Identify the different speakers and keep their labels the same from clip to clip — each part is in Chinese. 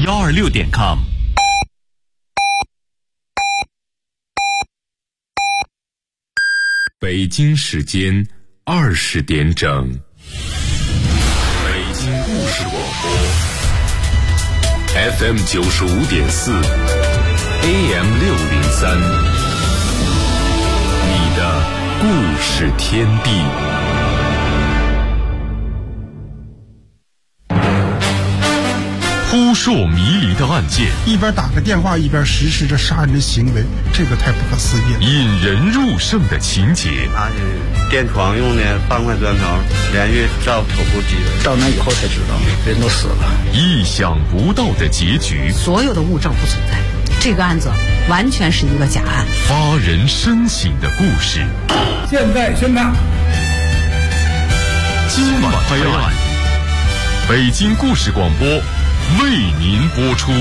Speaker 1: 126.com。北京时间20点整，北京故事广播 FM 95.4 AM 603，你的故事天地。扑朔迷离的案件，
Speaker 2: 一边打个电话一边实施着杀人的行为，这个太不可思议了。
Speaker 1: 引人入胜的情节，
Speaker 3: 拿起电床用的半块砖条连续照头部击人，
Speaker 4: 到那以后才知道人都死了。
Speaker 1: 意想不到的结局，
Speaker 5: 所有的物证不存在，这个案子完全是一个假案。
Speaker 1: 发人深省的故事，
Speaker 2: 现在宣判。
Speaker 1: 今晚拍案，北京故事广播为您播出。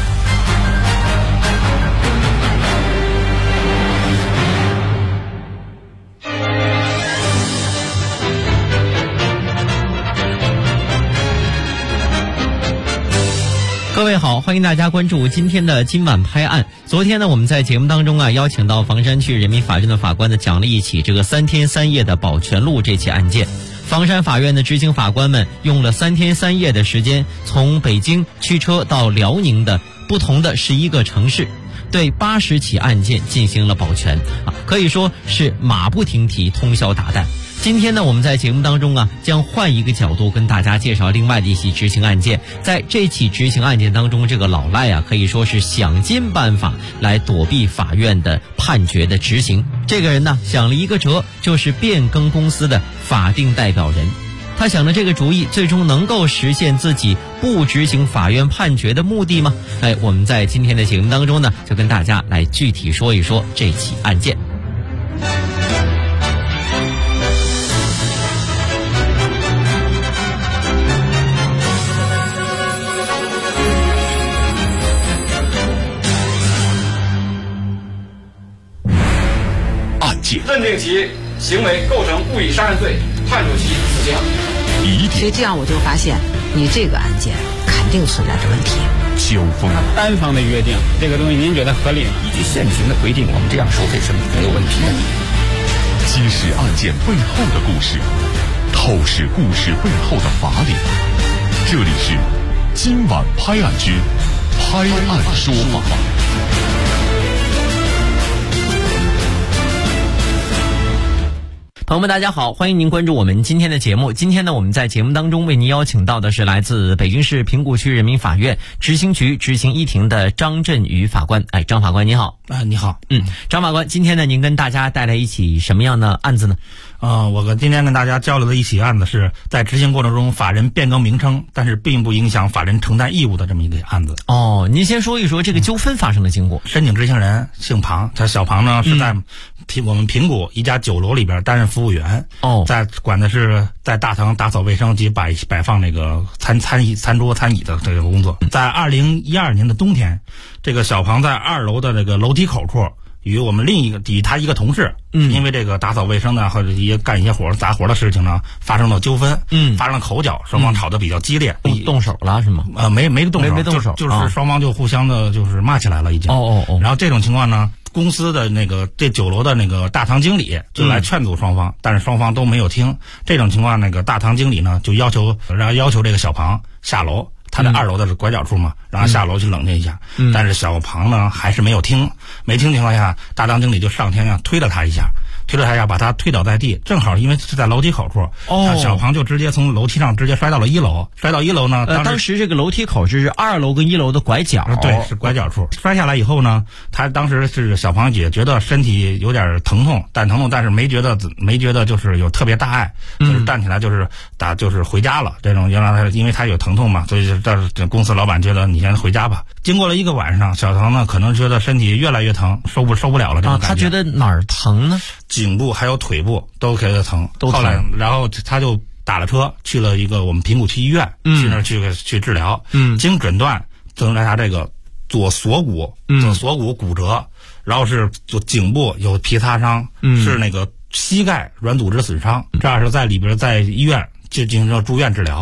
Speaker 6: 各位好，欢迎大家关注今天的今晚拍案。昨天呢，我们在节目当中邀请到房山区人民法院的法官呢，讲了一起这个3天3夜的宝泉路这起案件。房山法院的执行法官们用了3天3夜的时间，从北京驱车到辽宁的不同的11个城市，对80起案件进行了保全可以说是马不停蹄，通宵达旦。今天呢，我们在节目当中将换一个角度跟大家介绍另外的一起执行案件。在这起执行案件当中，这个老赖可以说是想尽办法来躲避法院的判决的执行。这个人呢，想了一个辙，就是变更公司的法定代表人。他想的这个主意，最终能够实现自己不执行法院判决的目的吗？我们在今天的节目当中呢，就跟大家来具体说一说这起案件。
Speaker 7: 认定其行为构成故意杀人罪，判处其死刑。
Speaker 5: 所以这样我就发现，你这个案件肯定存在着问题。
Speaker 1: 纠纷，
Speaker 4: 单方的约定，这个东西您觉得合理吗？
Speaker 8: 依据现行的规定，我们这样收费是没有问题的。
Speaker 1: 揭示案件背后的故事，透视故事背后的法理。这里是今晚拍案之拍案说法。
Speaker 6: 朋友们大家好，欢迎您关注我们今天的节目。今天呢，我们在节目当中为您邀请到的是来自北京市平谷区人民法院执行局执行一庭的张振宇法官。张法官您好。
Speaker 4: 你好。
Speaker 6: 张法官，今天呢，您跟大家带来一起什么样的案子呢？
Speaker 4: 我今天跟大家交流的一起案子是在执行过程中法人变更名称，但是并不影响法人承担义务的这么一个案子。
Speaker 6: 您先说一说这个纠纷发生的经过。
Speaker 4: 申请执行人姓庞，他小庞呢是在我们平谷一家酒楼里边担任服务员。在管的是在大堂打扫卫生及摆放那个餐桌餐椅的这个工作。在2012年的冬天，这个小庞在2楼的这个楼梯口处与我们与他一个同事，因为这个打扫卫生呢，或者干一些杂活的事情呢，发生了纠纷，发生了口角，双方吵得比较激烈，
Speaker 6: 动手了是吗？
Speaker 4: 没动手，
Speaker 6: 就
Speaker 4: 就是双方就互相的就是骂起来了已经。然后这种情况呢，公司的这酒楼的大堂经理就来劝阻双方，但是双方都没有听。这种情况，大堂经理呢就要求这个小庞下楼。他在2楼的是拐角处嘛，然后下楼去冷静一下，但是小庞呢还是没有听，没听情况下，大堂经理就上前推了他一下，把他推倒在地，正好因为是在楼梯口处，小庞就直接从楼梯上直接摔到了1楼，摔到1楼呢，
Speaker 6: 当时这个楼梯口是2楼跟1楼的拐角，
Speaker 4: 对，是拐角处。摔下来以后呢，他当时是小庞也觉得身体有点疼痛，但是没觉得就是有特别大碍，就是站起来就是回家了。这种因为他有疼痛嘛，所以这公司老板觉得你先回家吧。经过了1个晚上，小庞呢可能觉得身体越来越疼，受不了了这种感觉。
Speaker 6: 他觉得哪儿疼呢？
Speaker 4: 颈部还有腿部都觉得疼，后来然后他就打了车去了一个我们平谷区医院，去那儿去治疗。经诊断增加他这个左锁骨骨折，然后是就颈部有皮擦伤，是那个膝盖软组织损伤。这样是在医院就进行了住院治疗。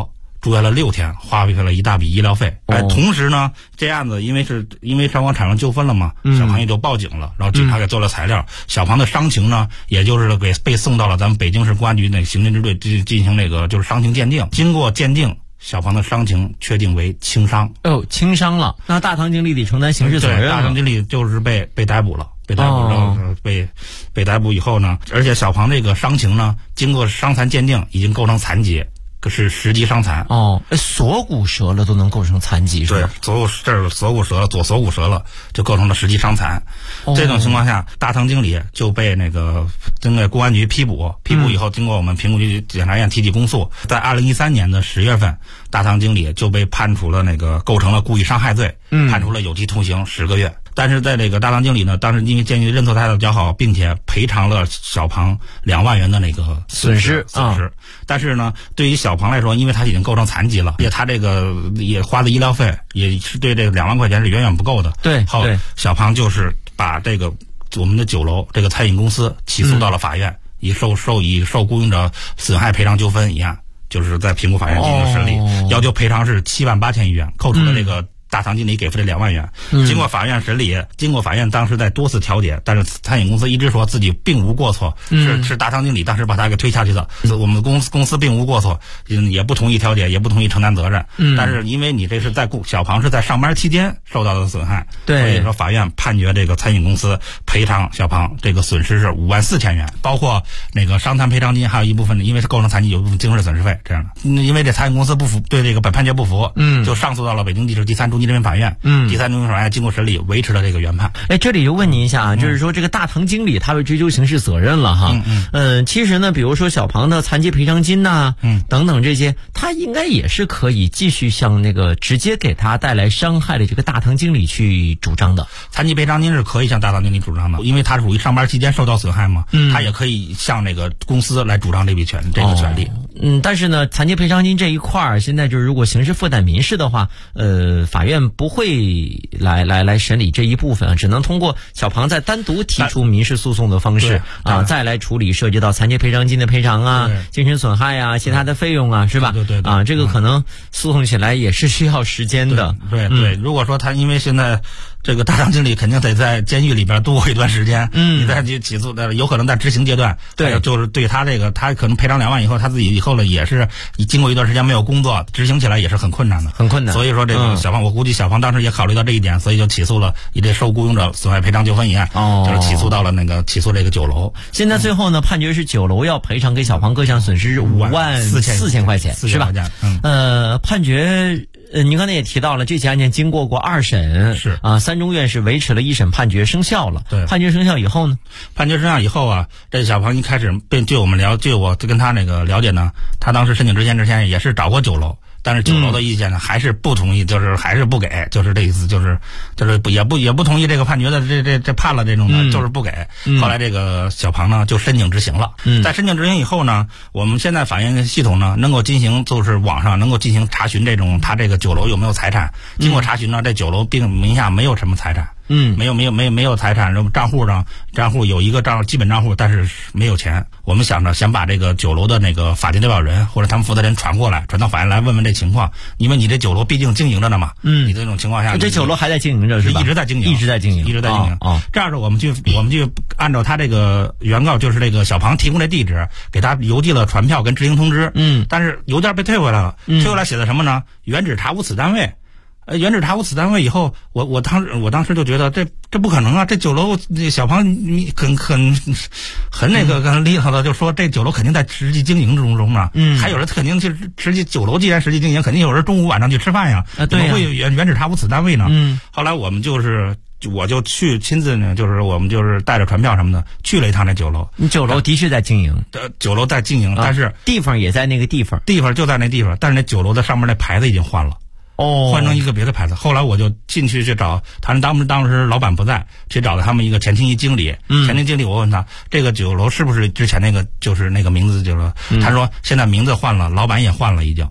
Speaker 4: 住院了6天，花费了一大笔医疗费。同时呢，这案子因为双方产生纠纷了嘛，小庞也就报警了，然后警察给做了材料。小庞的伤情呢，也就是被送到了咱们北京市公安局那刑侦支队进行那个就是伤情鉴定。经过鉴定，小庞的伤情确定为轻伤。
Speaker 6: 轻伤了，那大堂经理得承担刑事责任了。
Speaker 4: 大堂经理就是被逮捕了。被逮捕之后，被逮捕以后呢，而且小庞这个伤情呢，经过伤残鉴定，已经构成残疾，是10级伤残。
Speaker 6: 锁骨折了都能构成残疾是吧？
Speaker 4: 对，锁骨折了，左锁骨折了，就构成了10级伤残。这种情况下，大堂经理就被经过公安局批捕以后，经过我们平谷区检察院提起公诉，在2013年的10月份，大堂经理就被判处了构成了故意伤害罪，判处了有期徒刑10个月。但是在大堂经理呢，当时因为鉴于认错态度较好，并且赔偿了小庞2万元的损失。但是呢，对于小庞来说，因为他已经构成残疾了，他也花的医疗费也是对这2万块钱是远远不够的。
Speaker 6: 对，
Speaker 4: 小庞就是把我们的酒楼餐饮公司起诉到了法院，以受雇佣者损害赔偿纠纷一案，就是在平谷法院进行审理，要求赔偿是7.8万元，扣除了大堂经理给付的2万元。经过法院审理，经过法院当时在多次调解，但是餐饮公司一直说自己并无过错，是大堂经理当时把他给推下去的。我们公司并无过错，也不同意调解，也不同意承担责任。但是因为你这是小庞是在上班期间受到的损害，所以说法院判决餐饮公司赔偿小庞损失是54000元，包括伤残赔偿金，还有一部分因为是构成残疾有一部分精神损失费这样的。因为这餐饮公司不服，对本判决不服，就上诉到了北京地市第3中级人民法院。第3中级法院经过审理，维持了原判。
Speaker 6: 这里就问您一下啊，就是说这个大堂经理他被追究刑事责任了哈。其实呢，比如说小庞的残疾赔偿金呐，等等这些，他应该也是可以继续向直接给他带来伤害的大堂经理去主张的。
Speaker 4: 残疾赔偿金是可以向大堂经理主张的，因为他属于上班期间受到损害嘛，他也可以向公司来主张这个权利。
Speaker 6: 但是呢，残疾赔偿金这一块现在就是如果刑事负担民事的话，法院不会来审理这一部分，只能通过小庞再单独提出民事诉讼的方式再来处理涉及到残疾赔偿金的赔偿啊、精神损害啊、其他的费用啊，是吧？
Speaker 4: 对
Speaker 6: 这个可能诉讼起来也是需要时间的。
Speaker 4: 对，如果说他因为现在大堂经理肯定得在监狱里边度过一段时间，你再去起诉有可能在执行阶段，就是对他他可能赔偿2万以后，他自己以后呢也是经过一段时间没有工作，执行起来也是很困难的。所以说小庞，我估计小庞当时也考虑到这一点，所以就起诉了以受雇佣者损害赔偿纠纷一案，就是起诉到了起诉酒楼。
Speaker 6: 现在最后呢，判决是酒楼要赔偿给小庞各项损失54000块钱，是吧？判决。您刚才也提到了，这起案件经过2审，
Speaker 4: 是
Speaker 6: 3中院是维持了1审判决生效了。
Speaker 4: 对，
Speaker 6: 判决生效以后呢？
Speaker 4: 判决生效以后啊，这小庞一开始据我跟他了解呢，他当时申请之前也是找过酒楼。但是酒楼的意见呢，还是不同意，就是还是不给，就是这意思，就是也不同意这个判决的这判了这种的，就是不给。后来小庞呢就申请执行了。在申请执行以后呢，我们现在法院系统呢能够进行就是网上能够进行查询他酒楼有没有财产。经过查询呢，这酒楼并名下没有什么财产。没有财产，账户有一个基本账户，但是没有钱。我们想把这个酒楼的法定代表人或者他们负责人传到法院来问问这情况，因为你这酒楼毕竟经营着呢嘛。你这种情况下，
Speaker 6: 这酒楼还在经营着是吧？
Speaker 4: 一直在经营。这样是我们就按照他原告，就是小庞提供的地址，给他邮寄了传票跟执行通知。但是邮件被退回来了，退回来写的什么呢？原址查无此单位。原址查无此单位以后，我当时就觉得这不可能啊！这酒楼小庞很很厉害的，就说这酒楼肯定在实际经营中啊。还有人肯定去实际酒楼既然实际经营，肯定有人中午晚上去吃饭呀。怎么会原址查无此单位呢？后来我们我就去亲自呢，就是我们就是带着传票什么的去了一趟这酒楼。
Speaker 6: 酒楼的确在经营，
Speaker 4: 酒楼在经营，但是
Speaker 6: 地方也在那个地方
Speaker 4: 就在那地方，但是那酒楼的上面那牌子已经换了。换成一个别的牌子。后来我就进去找他，当时老板不在，去找了他们一个前厅一经理。前厅经理我问他，这个酒楼是不是之前就是那个名字酒楼？他说现在名字换了，老板也换了已经。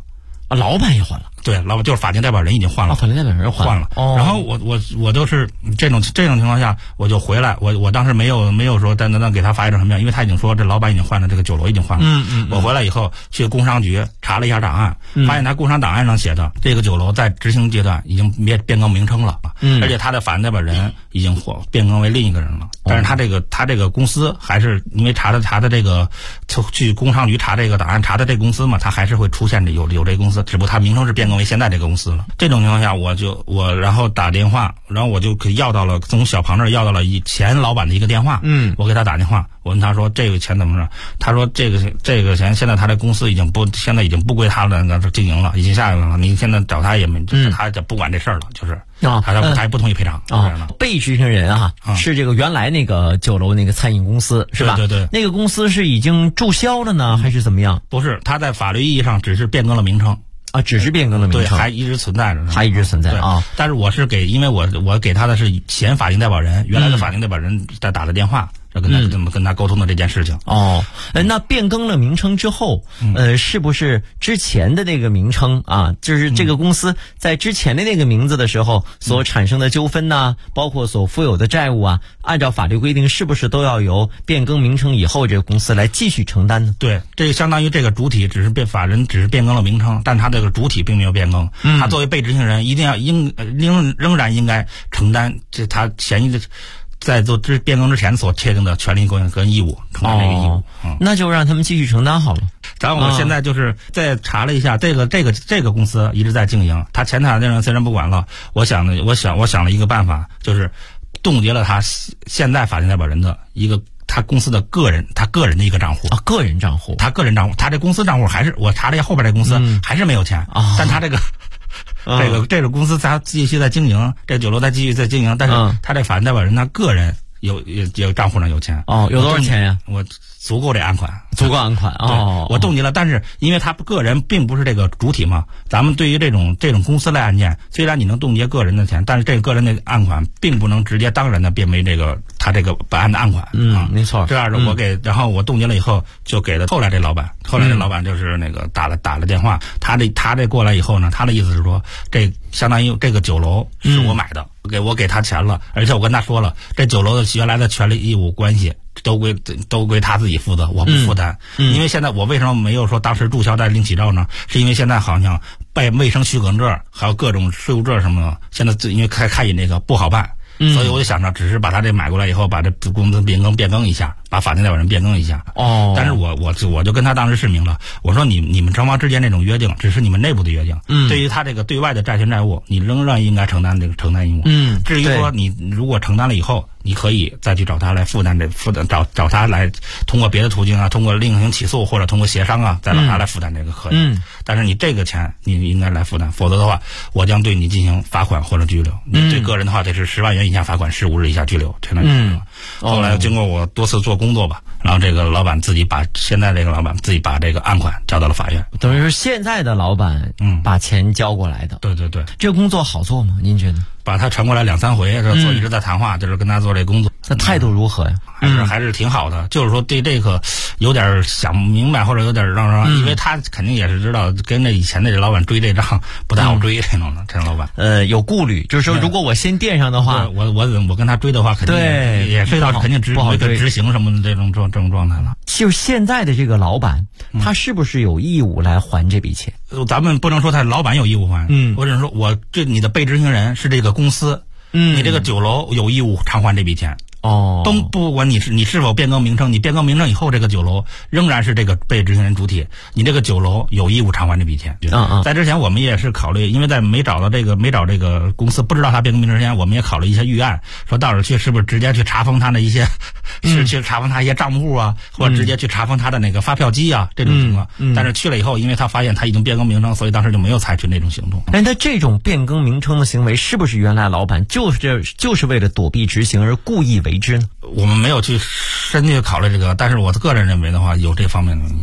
Speaker 6: 啊，老板也换了。
Speaker 4: 对，老板就是法定代表人已经换了，
Speaker 6: 法定代表人换了。
Speaker 4: 然后我就是这种情况下，我就回来，我当时没有说等给他发一张什么样，因为他已经说这老板已经换了，这个酒楼已经换了。我回来以后去工商局查了一下档案，发现他工商档案上写的这个酒楼在执行阶段已经变更名称了，而且他的法定代表人已经变更为另一个人了。但是他这个公司还是因为查的这个去工商局查这个档案查的这个公司嘛，他还是会出现有这个公司，只不过他名称是变更为现在这个公司了。这种情况下，我然后打电话，然后我就要到了从小庞这儿要到了前老板的一个电话。我给他打电话，我问他说这个钱怎么着？他说这个钱现在他的公司现在已经不归他的经营了，已经下去了。你现在找他也没，他就不管这事儿了，就是他也不同意赔偿。
Speaker 6: 被执行人是这个原来那个酒楼那个餐饮公司是吧？
Speaker 4: 对，
Speaker 6: 那个公司是已经注销了呢，还是怎么样？
Speaker 4: 不是，他在法律意义上只是变更了名称。
Speaker 6: 只是变更了名称，
Speaker 4: 对，还一直存在着，
Speaker 6: 还一直存在啊。
Speaker 4: 但是因为我给他的是前法定代表人，原来的法定代表人打的电话，跟他沟通的这件事情。
Speaker 6: 那变更了名称之后，是不是之前的那个名称啊，就是这个公司在之前的那个名字的时候所产生的纠纷呐，包括所负有的债务啊，按照法律规定，是不是都要由变更名称以后这个公司来继续承担呢？
Speaker 4: 对，这个相当于这个主体只是变更了名称，但他这个主体并没有变更。他作为被执行人，一定要仍然应该承担他在做变更之前所确定的权利跟义务，承担这个义务。
Speaker 6: 那就让他们继续承担好了。
Speaker 4: 然后我现在就是再查了一下，这个公司一直在经营，他前台的人虽然不管了，我想了一个办法，就是冻结了他现在法定代表人的一个他公司的他个人的一个账户。
Speaker 6: 个人账户，
Speaker 4: 他个人账户，他这公司账户还是我查了一下后边这公司还是没有钱，但他这个公司他继续在经营，这酒楼他继续在经营，但是他这法定代表人他个人有账户上有钱。
Speaker 6: 有多少钱呀？
Speaker 4: 我足够这案款。我冻结了，但是因为他个人并不是这个主体嘛，咱们对于这种公司类案件，虽然你能冻结个人的钱，但是这个个人的案款并不能直接当然的变为他这个本案的案款。
Speaker 6: 没错。
Speaker 4: 这样的然后我冻结了以后，就给了后来这老板就是那个打了电话，他这过来以后呢，他的意思是说，这相当于这个酒楼是我买的，我给他钱了，而且我跟他说了，这酒楼的原来的权利义务关系都归他自己负责，我不负担。因为现在我为什么没有说当时注销再另起照呢？是因为现在好像办卫生许可证还有各种税务证什么的，现在因为开饮这个不好办。所以我就想着，只是把他这买过来以后，把这公司变更一下，把法定代表人变更一下。但是我就跟他当时示明了，我说你们双方之间这种约定，只是你们内部的约定。对于他这个对外的债权债务，你仍然应该承担义务。至于说你如果承担了以后，你可以再去找他来负担找他来通过别的途径啊，通过另行起诉或者通过协商啊，再让他来负担这个可以。但是你这个钱你应该来负担，否则的话，我将对你进行罚款或者拘留。你对个人的话，得是10万元以下罚款，15日以下拘留，这样。后来经过我多次做工作吧，然后这个老板现在这个老板自己把这个案款交到了法院。
Speaker 6: 等于是现在的老板把钱交过来的。
Speaker 4: 对，
Speaker 6: 这个工作好做吗？您觉得？
Speaker 4: 把他传过来2、3回，一直在谈话，就是跟他做这工作。
Speaker 6: 那态度如何呀？
Speaker 4: 还是挺好的，就是说对这个有点想明白，或者有点让，因为他肯定也是知道跟这以前的这老板追这账不太好追，这种老板
Speaker 6: 有顾虑，就是说如果我先垫上的话，
Speaker 4: 我跟他追的话，肯定也追到肯定不好执行什么的这种状态了。
Speaker 6: 就是现在的这个老板，他是不是有义务来还这笔钱？
Speaker 4: 咱们不能说他老板有义务还，我只是说你的被执行人是这个公司，你这个酒楼有义务偿还这笔钱。都不管你是否变更名称，你变更名称以后，这个酒楼仍然是这个被执行人主体，你这个酒楼有义务偿还这笔钱。在之前我们也是考虑，因为在没找这个公司，不知道他变更名称之前，我们也考虑一些预案，说到时候是不是直接去查封他的一些，去查封他一些账户啊，或者直接去查封他的那个发票机啊，这种情况。但是去了以后，因为他发现他已经变更名称，所以当时就没有采取那种行动。
Speaker 6: 但他这种变更名称的行为，是不是原来老板就是为了躲避执行而故意为之呢？
Speaker 4: 我们没有去深去考虑这个，但是我个人认为的话，有这方面的原因。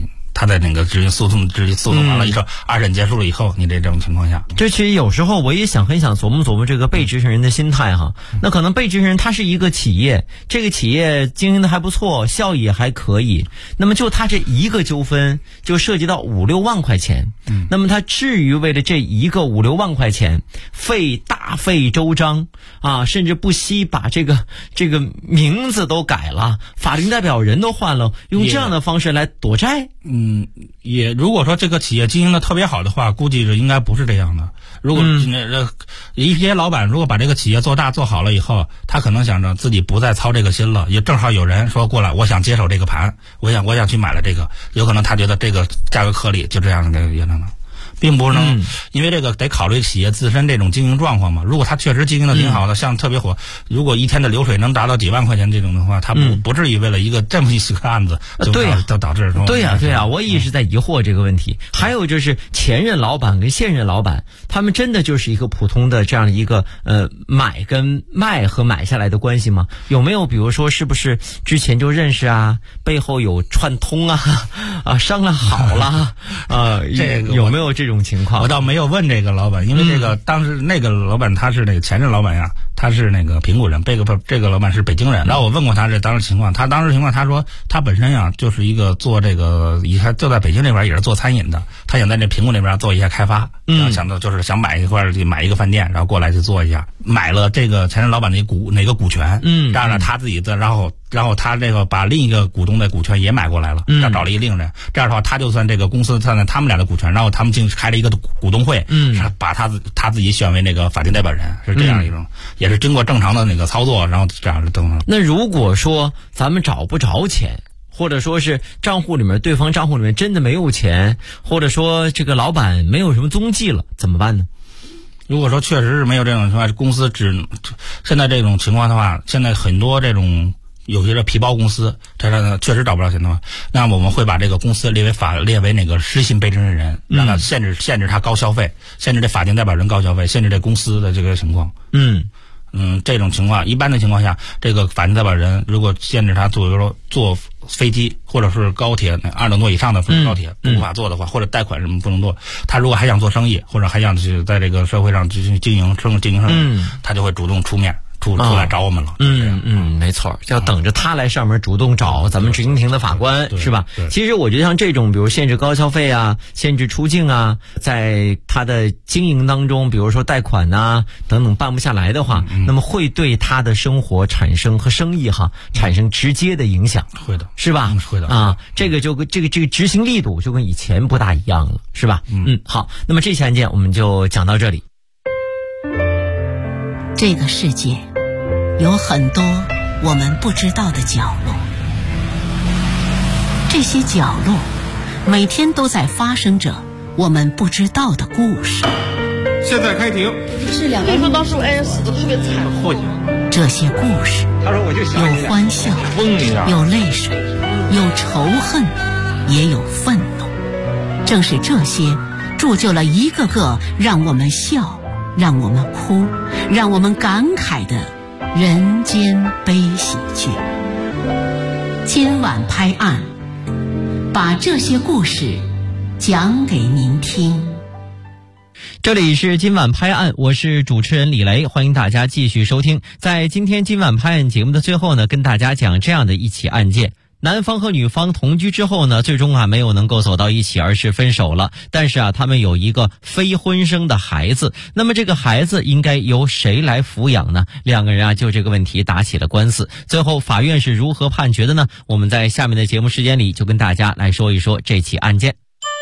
Speaker 4: 他在那个执行诉讼完了以后，2审结束了以后，你这种情况下，
Speaker 6: 这其实有时候我也很想琢磨这个被执行人的心态哈。那可能被执行人他是一个企业，这个企业经营的还不错，效益也还可以，那么就他这一个纠纷就涉及到5-6万块钱，那么他至于为了这一个5-6万块钱大费周章啊，甚至不惜把这个名字都改了，法定代表人都换了，用这样的方式来躲债？
Speaker 4: 也如果说这个企业经营的特别好的话，估计是应该不是这样的。如果一些老板如果把这个企业做大做好了以后，他可能想着自己不再操这个心了，也正好有人说过来，我想接手这个盘，我想去买了这个，有可能他觉得这个价格合理，就这样的也能。并不能，因为这个得考虑企业自身这种经营状况嘛。如果他确实经营的挺好的，像特别火，如果一天的流水能达到几万块钱这种的话，他不至于为了一个这么一个案子就导致
Speaker 6: 对呀，我也一直在疑惑这个问题。还有就是前任老板跟现任老板，他们真的就是一个普通的这样的一个买跟卖和买下来的关系吗？有没有比如说是不是之前就认识啊，背后有串通啊商量好了这个有没有这种情况？
Speaker 4: 我倒没有问这个老板，因为这个当时那个老板他是那个前任老板呀，他是那个平谷人，这个老板是北京人。然后我问过他这当时情况，他说他本身呀就是一个做这个，他就在北京这边也是做餐饮的，他想在这平谷那边做一下开发，然后想买一个饭店，然后过来去做一下，买了这个前任老板的哪个股权，让了他自己的，然后他这个把另一个股东的股权也买过来了，找了一另人，这样的话他就算这个公司算在他们俩的股权，然后他们开了一个股东会，把他自己选为那个法定代表人，是这样一种，也是经过正常的那个操作，然后这样等。
Speaker 6: 那如果说咱们找不着钱，或者说是对方账户里面真的没有钱，或者说这个老板没有什么踪迹了，怎么办呢？
Speaker 4: 如果说确实是没有这种情况，公司现在这种情况的话，现在很多这种有些皮包公司，这确实找不着钱的话，那么我们会把这个公司列为那个失信被执行人，让他限制他高消费，限制这法定代表人高消费，限制这公司的这个情况。这种情况，一般的情况下，这个法定代表人如果限制他坐飞机或者是高铁2等座以上的高铁无法坐的话，或者贷款什么不能坐，他如果还想做生意，或者还想去在这个社会上进行经营生意，他就会主动出面。出来找我们了，
Speaker 6: 没错，要等着他来上门主动找咱们执行庭的法官，是吧？其实我觉得像这种，比如限制高消费啊，限制出境啊，在他的经营当中，比如说贷款啊等等办不下来的话，那么会对他的生活和生意产生直接的影响，
Speaker 4: 会的，
Speaker 6: 是吧？
Speaker 4: 会的
Speaker 6: 啊，这个执行力度就跟以前不大一样了，是吧？好，那么这期案件我们就讲到这里。
Speaker 9: 这个世界有很多我们不知道的角落，这些角落每天都在发生着我们不知道的故事。
Speaker 7: 现在开庭。
Speaker 10: 是2个。你说当时我死得特别惨。
Speaker 9: 这些故事有欢笑，有泪水，有仇恨，也有愤怒。正是这些铸就了一个个让我们笑，让我们哭，让我们感慨的人间悲喜剧。今晚拍案，把这些故事讲给您听。
Speaker 6: 这里是今晚拍案，我是主持人李雷，欢迎大家继续收听。在今天今晚拍案节目的最后呢，跟大家讲这样的一起案件。男方和女方同居之后呢，最终没有能够走到一起，而是分手了。但是他们有一个非婚生的孩子，那么这个孩子应该由谁来抚养呢？两个人就这个问题打起了官司。最后法院是如何判决的呢？我们在下面的节目时间里就跟大家来说一说这起案件。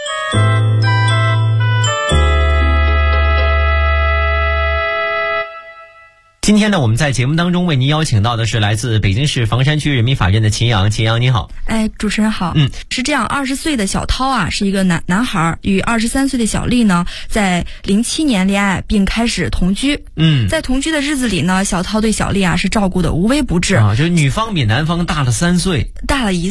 Speaker 6: 今天呢，我们在节目当中为您邀请到的是来自北京市房山区人民法院的秦阳。秦阳你好。
Speaker 11: 主持人好。是这样，20岁的小涛是一个男孩，与23岁的小丽呢，在07年恋爱并开始同居。在同居的日子里呢，小涛对小丽是照顾的无微不至。
Speaker 6: 就是女方比男方大了3岁，
Speaker 11: 大了1岁。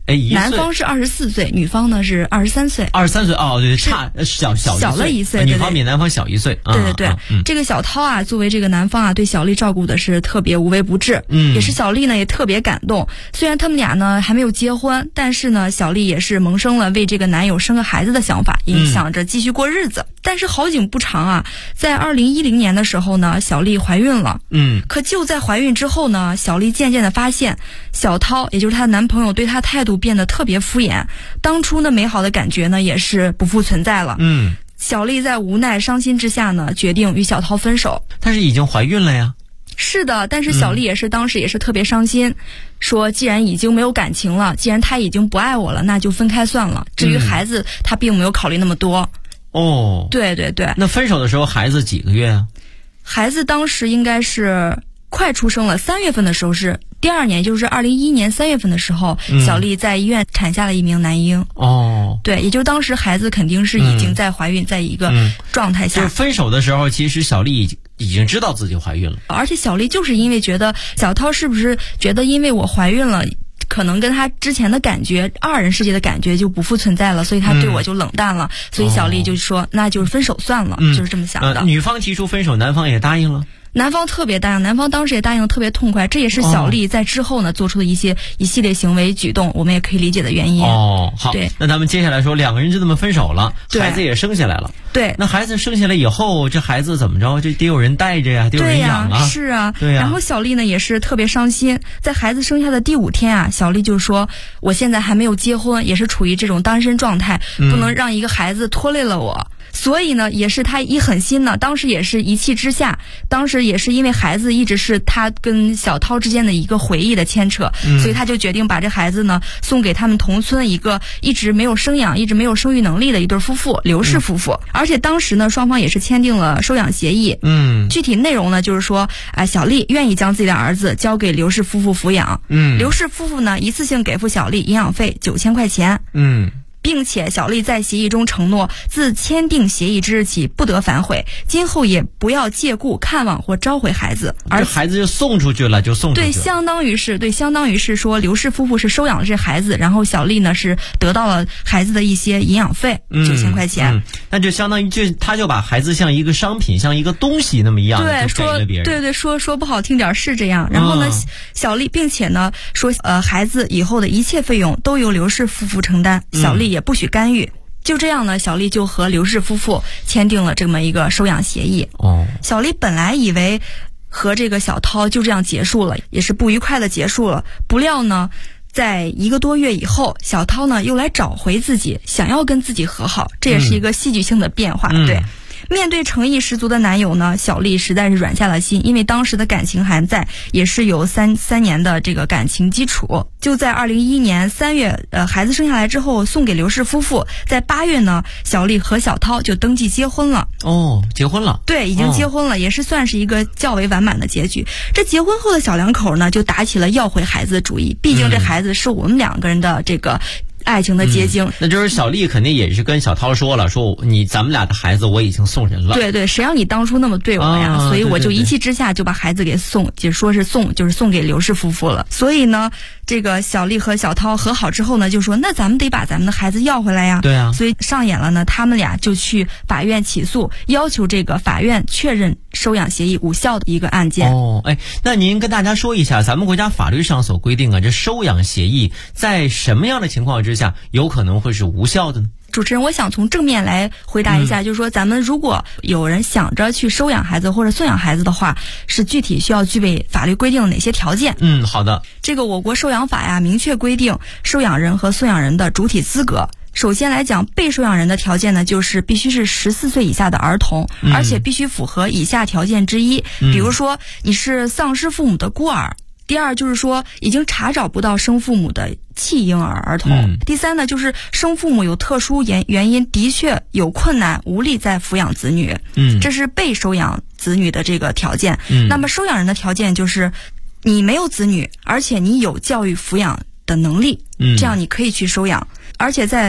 Speaker 11: 男方是24岁，女方呢是23岁。
Speaker 6: 23岁哦，对，差小
Speaker 11: 了1岁，
Speaker 6: 女方比男方小1岁。
Speaker 11: 对，这个小涛啊，作为这个男方啊，对小丽照顾的是特别无微不至，也是小丽呢也特别感动。虽然他们俩呢还没有结婚，但是呢，小丽也是萌生了为这个男友生个孩子的想法，影响着继续过日子。但是好景不长啊，在2010年的时候呢，小丽怀孕了。可就在怀孕之后呢，小丽渐渐的发现小涛，也就是她的男朋友，对她态度变得特别敷衍，当初呢美好的感觉呢也是不复存在了。小丽在无奈伤心之下呢，决定与小涛分手。
Speaker 6: 但是已经怀孕了呀。
Speaker 11: 是的，但是小丽也是当时也是特别伤心，说既然已经没有感情了，既然他已经不爱我了，那就分开算了。至于孩子，他并没有考虑那么多。对。
Speaker 6: 那分手的时候孩子几个月啊？
Speaker 11: 孩子当时应该是快出生了，3月份的时候是第2年，就是2011年3月份的时候，小丽在医院产下了1名男婴。对，也就当时孩子肯定是已经在怀孕，在一个状态下。
Speaker 6: 就是分手的时候，其实小丽已经知道自己怀孕了，
Speaker 11: 而且小丽就是因为觉得小涛是不是觉得因为我怀孕了，可能跟他之前的感觉2人世界的感觉就不复存在了，所以他对我就冷淡了，所以小丽就说那就是分手算了，就是这么想的。
Speaker 6: 女方提出分手，男方也答应了。
Speaker 11: 男方特别答应，男方当时也答应的特别痛快，这也是小丽在之后呢做出的一系列行为举动，我们也可以理解的原因。
Speaker 6: 好，
Speaker 11: 对，
Speaker 6: 那咱们接下来说，2个人就这么分手了，孩子也生下来了。
Speaker 11: 对，
Speaker 6: 那孩子生下来以后，这孩子怎么着？这得有人带着呀，得有人养啊。
Speaker 11: 是啊，
Speaker 6: 对呀。
Speaker 11: 然后小丽呢也是特别伤心，在孩子生下的第5天啊，小丽就说：“我现在还没有结婚，也是处于这种单身状态，不能让一个孩子拖累了我。”所以呢，也是他一狠心呢，当时也是一气之下，当时也是因为孩子一直是他跟小涛之间的一个回忆的牵扯，所以他就决定把这孩子呢送给他们同村一个一直没有生养、一直没有生育能力的一对夫妇，刘氏夫妇。而且当时呢，双方也是签订了收养协议。具体内容呢，就是说，小丽愿意将自己的儿子交给刘氏夫妇抚养。刘氏夫妇呢，一次性给付小丽营养费9000块钱。并且小丽在协议中承诺，自签订协议之日起不得反悔，今后也不要借故看望或召回孩子。
Speaker 6: 而孩子就送出去了，
Speaker 11: 对，相当于是说刘氏夫妇是收养了这孩子，然后小丽呢是得到了孩子的一些营养费9000块钱。
Speaker 6: 那就相当于他就把孩子像一个商品，像一个东西那么一样，
Speaker 11: 对，
Speaker 6: 就给了别人。
Speaker 11: 对，说不好听点是这样。然后呢，小丽并且呢说，孩子以后的一切费用都由刘氏夫妇承担，小丽也不许干预。就这样呢，小丽就和刘氏夫妇签订了这么一个收养协议。小丽本来以为和这个小涛就这样结束了，也是不愉快的结束了，不料呢，在1个多月以后，小涛呢又来找回自己，想要跟自己和好，这也是一个戏剧性的变化。对。面对诚意十足的男友呢，小丽实在是软下了心，因为当时的感情还在，也是有三年的这个感情基础。就在2011年3月，孩子生下来之后送给刘氏夫妇，在8月呢，小丽和小涛就登记结婚了。
Speaker 6: 结婚了？
Speaker 11: 对，已经结婚了，也是算是一个较为完满的结局。这结婚后的小两口呢，就打起了要回孩子的主意，毕竟这孩子是我们2个人的这个爱情的结晶。
Speaker 6: 那就是小丽肯定也是跟小涛说了，说咱们俩的孩子我已经送人了。
Speaker 11: 对，谁让你当初那么对我呀？所以我就一气之下就把孩子给就是送给刘氏夫妇了。所以呢，这个小丽和小涛和好之后呢，就说那咱们得把咱们的孩子要回来呀。
Speaker 6: 对啊。
Speaker 11: 所以上演了呢，他们俩就去法院起诉，要求这个法院确认收养协议无效的一个案件。
Speaker 6: 那您跟大家说一下，咱们国家法律上所规定啊，这收养协议在什么样的情况之下有可能会是无效的呢？
Speaker 11: 主持人，我想从正面来回答一下，就是说咱们如果有人想着去收养孩子或者送养孩子的话，是具体需要具备法律规定的哪些条件？
Speaker 6: 好的。
Speaker 11: 这个我国收养法呀明确规定收养人和送养人的主体资格。首先来讲，被收养人的条件呢，就是必须是14岁以下的儿童，而且必须符合以下条件之一，比如说你是丧失父母的孤儿。第二就是说已经查找不到生父母的弃婴儿童。第三呢，就是生父母有特殊原因的确有困难无力再抚养子女。这是被收养子女的这个条件。那么收养人的条件就是你没有子女，而且你有教育抚养的能力，这样你可以去收养。而且在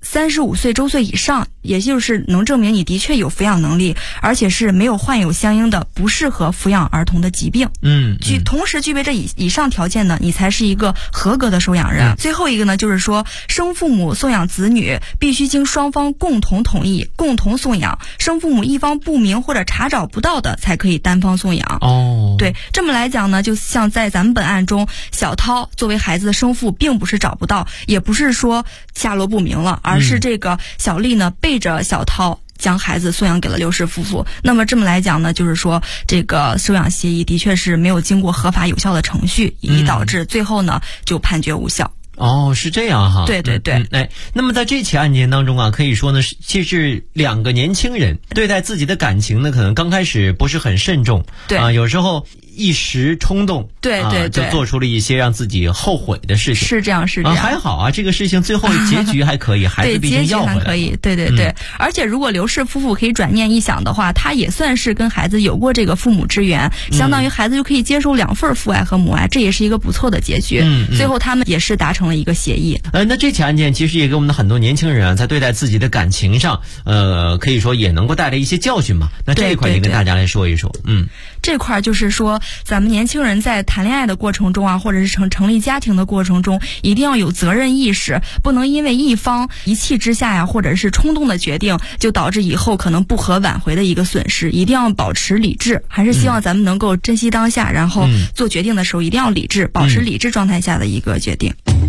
Speaker 11: 35岁周岁以上，也就是能证明你的确有抚养能力，而且是没有患有相应的不适合抚养儿童的疾病。同时具备这以上条件呢，你才是一个合格的收养人。最后一个呢，就是说生父母送养子女必须经双方共同同意，共同送养，生父母一方不明或者查找不到的才可以单方送养。对，这么来讲呢，就像在咱们本案中，小涛作为孩子的生父并不是找不到，也不是说下落不明了，而是这个小丽呢背着小涛将孩子送养给了刘氏夫妇。那么这么来讲呢，就是说这个收养协议的确是没有经过合法有效的程序，以导致最后呢就判决无效。
Speaker 6: 是这样哈。
Speaker 11: 对对对。
Speaker 6: 那么在这起案件当中啊，可以说呢，其实两个年轻人对待自己的感情呢，可能刚开始不是很慎重，
Speaker 11: 对
Speaker 6: 有时候一时冲动，
Speaker 11: 对，
Speaker 6: 就做出了一些让自己后悔的事情。
Speaker 11: 是这样。
Speaker 6: 还好啊，这个事情最后结局还可以，孩子毕竟要回来。
Speaker 11: 对，结局还可以。对。而且如果刘氏夫妇可以转念一想的话，他也算是跟孩子有过这个父母之缘，相当于孩子就可以接受2份父爱和母爱，这也是一个不错的结局。最后他们也是达成了一个协议。
Speaker 6: 那这起案件其实也给我们的很多年轻人啊，在对待自己的感情上，可以说也能够带来一些教训嘛。那这一块也跟大家来说一说。
Speaker 11: 这块就是说，咱们年轻人在谈恋爱的过程中啊，或者是成立家庭的过程中，一定要有责任意识，不能因为一方一气之下呀，或者是冲动的决定，就导致以后可能不可挽回的一个损失。一定要保持理智，还是希望咱们能够珍惜当下，然后做决定的时候一定要理智，保持理智状态下的一个决定。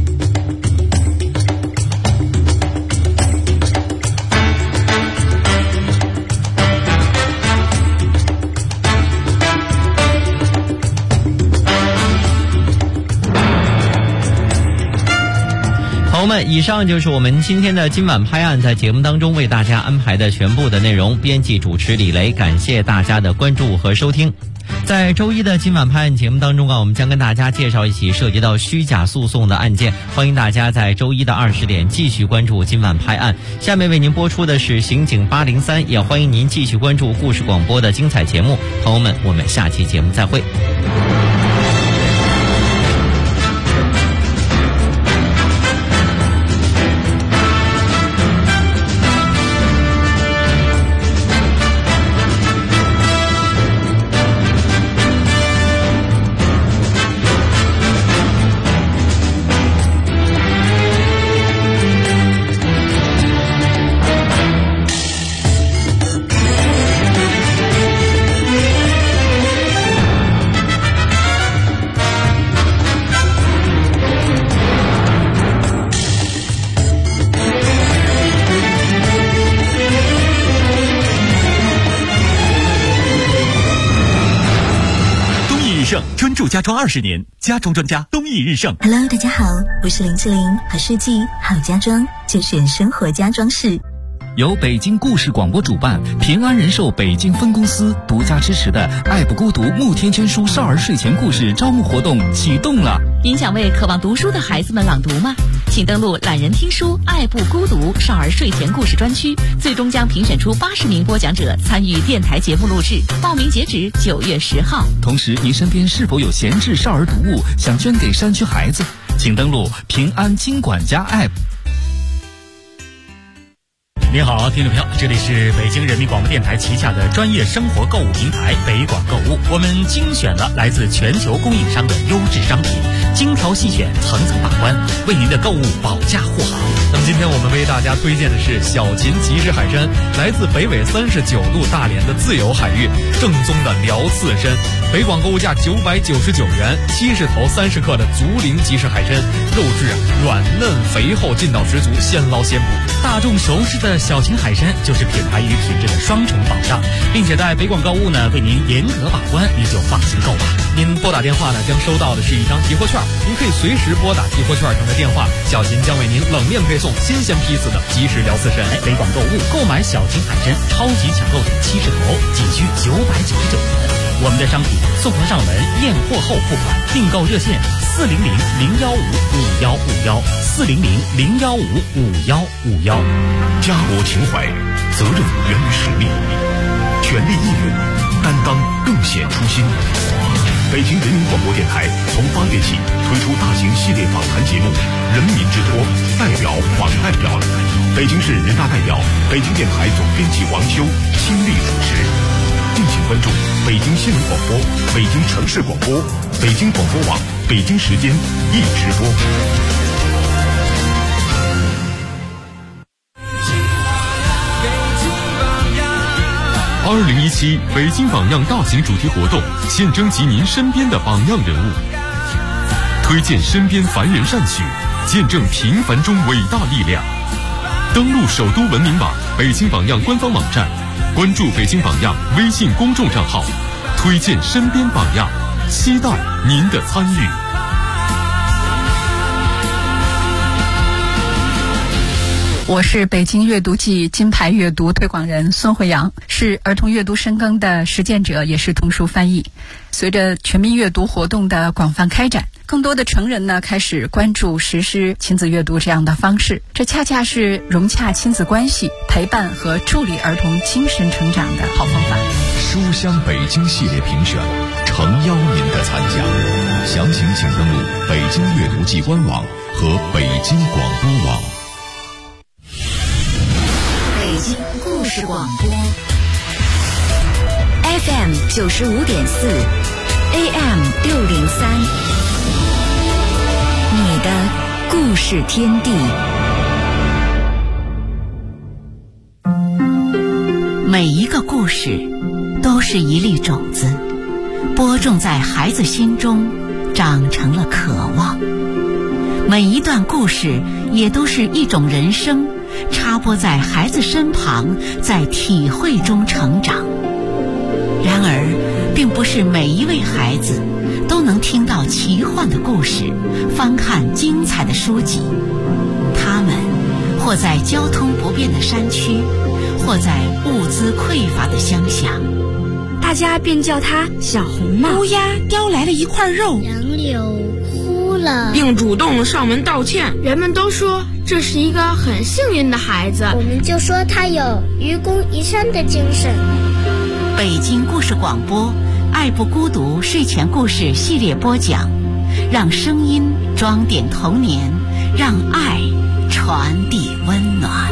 Speaker 6: 朋友们，以上就是我们今天的今晚拍案在节目当中为大家安排的全部的内容。编辑主持李雷，感谢大家的关注和收听。在周一的今晚拍案节目当中啊，我们将跟大家介绍一起涉及到虚假诉讼的案件，欢迎大家在周一的20点继续关注今晚拍案。下面为您播出的是刑警803，也欢迎您继续关注故事广播的精彩节目。朋友们，我们下期节目再会。
Speaker 12: 专注家装20年，家装专家东益日盛。
Speaker 13: Hello， 大家好，我是林志玲，好设计好家装就选生活家装饰。
Speaker 14: 由北京故事广播主办，平安人寿北京分公司独家支持的爱不孤独慕天捐书少儿睡前故事招募活动启动了。
Speaker 15: 您想为渴望读书的孩子们朗读吗？请登录懒人听书爱不孤独少儿睡前故事专区，最终将评选出80名播讲者参与电台节目录制，报名截止9月10号。
Speaker 14: 同时，您身边是否有闲置少儿读物想捐给山区孩子？请登录平安金管家 App。
Speaker 12: 您好，听众朋友，这里是北京人民广播电台旗下的专业生活购物平台北广购物。我们精选了来自全球供应商的优质商品，精挑细选，层层把关，为您的购物保驾护航。那么今天我们为大家推荐的是小秦极致海参，来自北纬39度大连的自由海域，正宗的辽刺参。北广购物价999元，70头30克的竹林极致海参，肉质软嫩肥厚，劲道十足，现捞现捕。大众熟识的小秦海参就是品牌与品质的双重保障，并且在北广购物呢为您严格把关，你就放心购吧。您拨打电话呢将收到的是一张提货券，您可以随时拨打提货券上的电话，小秦将为您冷面配送新鲜批次的即食辽刺参。北广购物购买小秦海参超级抢购点70头，仅需999元。我们的商品送货上门，验货后付款，订购热线400-015-5151，400-015-5151。
Speaker 1: 家国情怀，责任源于实力，权力义务，担当更显初心。北北京人民广播电台从8月起推出大型系列访谈节目《人民之托》，代表访代表，北京市人大代表、北京电台总编辑王修亲力主持。敬请关注北京新闻广播、北京城市广播、北京广播网北京时间一直播。2017北京榜样大型主题活动，现征集您身边的榜样人物，推荐身边凡人善举，见证平凡中伟大力量。登录首都文明网北京榜样官方网站，关注北京榜样微信公众账号，推荐身边榜样，期待您的参与。
Speaker 16: 我是北京阅读季金牌阅读推广人孙慧阳，是儿童阅读深耕的实践者，也是童书翻译。随着全民阅读活动的广泛开展，更多的成人呢开始关注实施亲子阅读这样的方式，这恰恰是融洽亲子关系、陪伴和助力儿童精神成长的好方法。
Speaker 1: 书香北京系列评选，诚邀您的参加。详情请登录北京阅读季官网和北京广播网。
Speaker 17: 北京故事广播 FM 95.4 AM 603，你的故事天地。
Speaker 9: 每一个故事都是一粒种子，播种在孩子心中，长成了渴望。每一段故事也都是一种人生，插播在孩子身旁，在体会中成长。然而，并不是每一位孩子都能听到奇幻的故事，翻看精彩的书籍。他们或在交通不便的山区，或在物资匮乏的乡下，
Speaker 11: 大家便叫他小红帽。
Speaker 18: 乌鸦叼来了一块肉，
Speaker 19: 杨柳哭了，
Speaker 18: 并主动上门道歉。
Speaker 10: 人们都说这是一个很幸运的孩子，
Speaker 19: 我们就说他有愚公移山的精神。
Speaker 9: 北京故事广播爱不孤独睡前故事系列播讲，让声音装点童年，让爱传递温暖。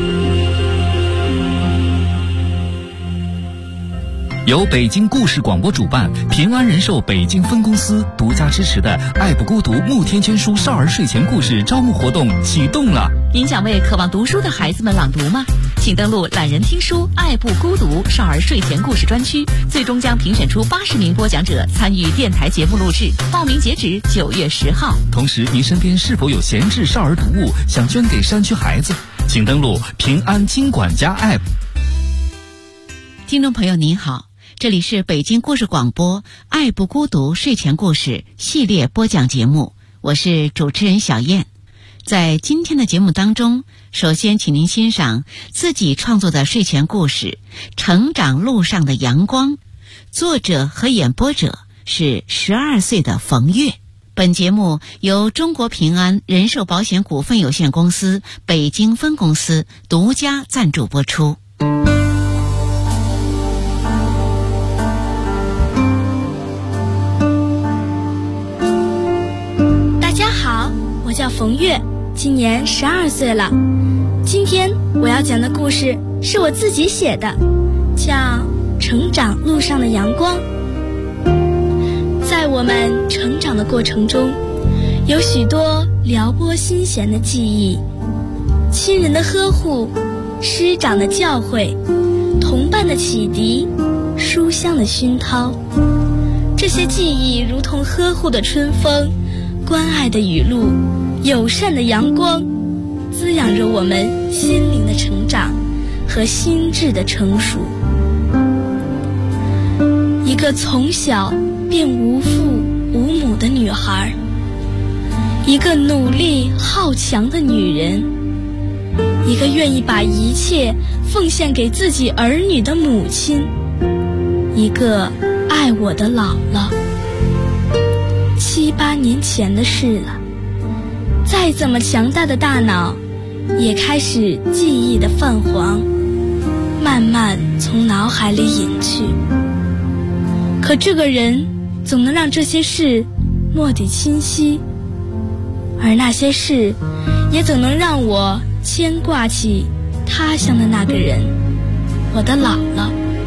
Speaker 14: 由北京故事广播主办，平安人寿北京分公司独家支持的爱不孤独慕天娟书少儿睡前故事招募活动启动了。
Speaker 15: 您想为渴望读书的孩子们朗读吗？请登录懒人听书爱不孤独少儿睡前故事专区，最终将评选出80名播讲者参与电台节目录制，报名截止9月10号。
Speaker 14: 同时，您身边是否有闲置少儿读物想捐给山区孩子？请登录平安金管家 App。
Speaker 9: 听众朋友您好，这里是北京故事广播爱不孤独睡前故事系列播讲节目，我是主持人小燕。在今天的节目当中，首先请您欣赏自己创作的睡前故事《成长路上的阳光》，作者和演播者是12岁的冯月。本节目由中国平安人寿保险股份有限公司北京分公司独家赞助播出。
Speaker 11: 大家好，我叫冯月，今年12岁了。今天我要讲的故事是我自己写的，叫《成长路上的阳光》。在我们成长的过程中，有许多撩拨心弦的记忆，亲人的呵护，师长的教诲，同伴的启迪，书香的熏陶。这些记忆如同呵护的春风，关爱的雨露，友善的阳光，滋养着我们心灵的成长和心智的成熟。一个从小便无父无母的女孩，一个努力好强的女人，一个愿意把一切奉献给自己儿女的母亲，一个爱我的姥姥。7、8年前的事了，再怎么强大的大脑也开始记忆的泛黄，慢慢从脑海里隐去。可这个人
Speaker 10: 总能让这些事墨底清晰，而那些事也总能让我牵挂起他乡的那个人，我的姥姥。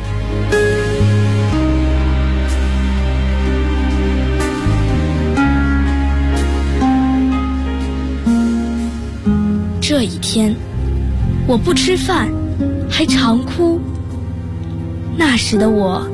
Speaker 10: 这一天，我不吃饭，还常哭。那时的我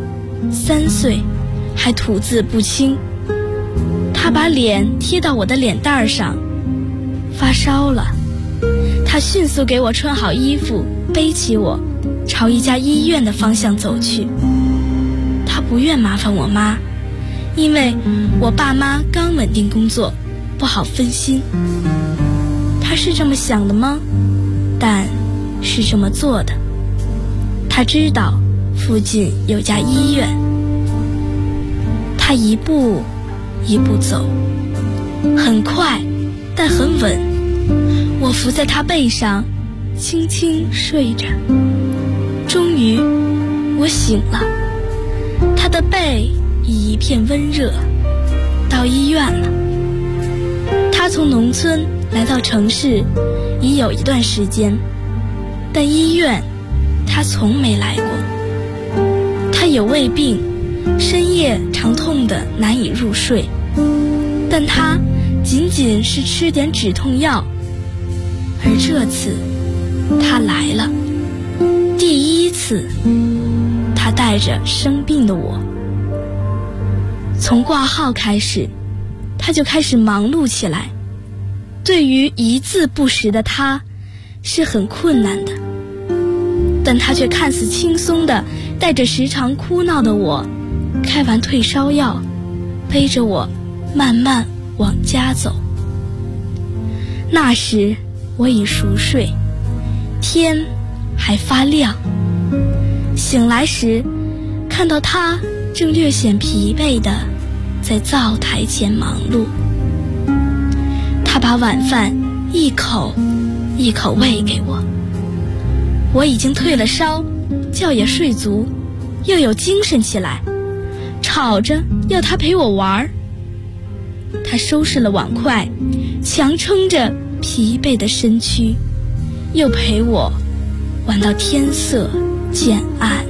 Speaker 10: 3岁，还吐字不清。他把脸贴到我的脸蛋上，发烧了。他迅速给我穿好衣服，背起我，朝一家医院的方向走去。他不愿麻烦我妈，因为我爸妈刚稳定工作，不好分心。他是这么想的吗？但是这么做的。他知道附近有家医院。他一步一步走，很快但很稳。我伏在他背上，轻轻睡着。终于我醒了，他的背已一片温热。到医院了。他从农村来到城市已有一段时间，但医院他从没来过。他有胃病，深夜常痛得难以入睡，但他仅仅是吃点止痛药。而这次他来了，第一次，他带着生病的我。从挂号开始，他就开始忙碌起来。对于一字不识的他，是很困难的，但他却看似轻松地带着时常哭闹的我，开完退烧药，背着我慢慢往家走。那时我已熟睡，天还发亮。醒来时，看到他正略显疲惫地在灶台前忙碌。他把晚饭一口一口喂给我。我已经退了烧，觉也睡足，又有精神起来，吵着要他陪我玩。他收拾了碗筷，强撑着疲惫的身躯，又陪我玩到天色渐暗。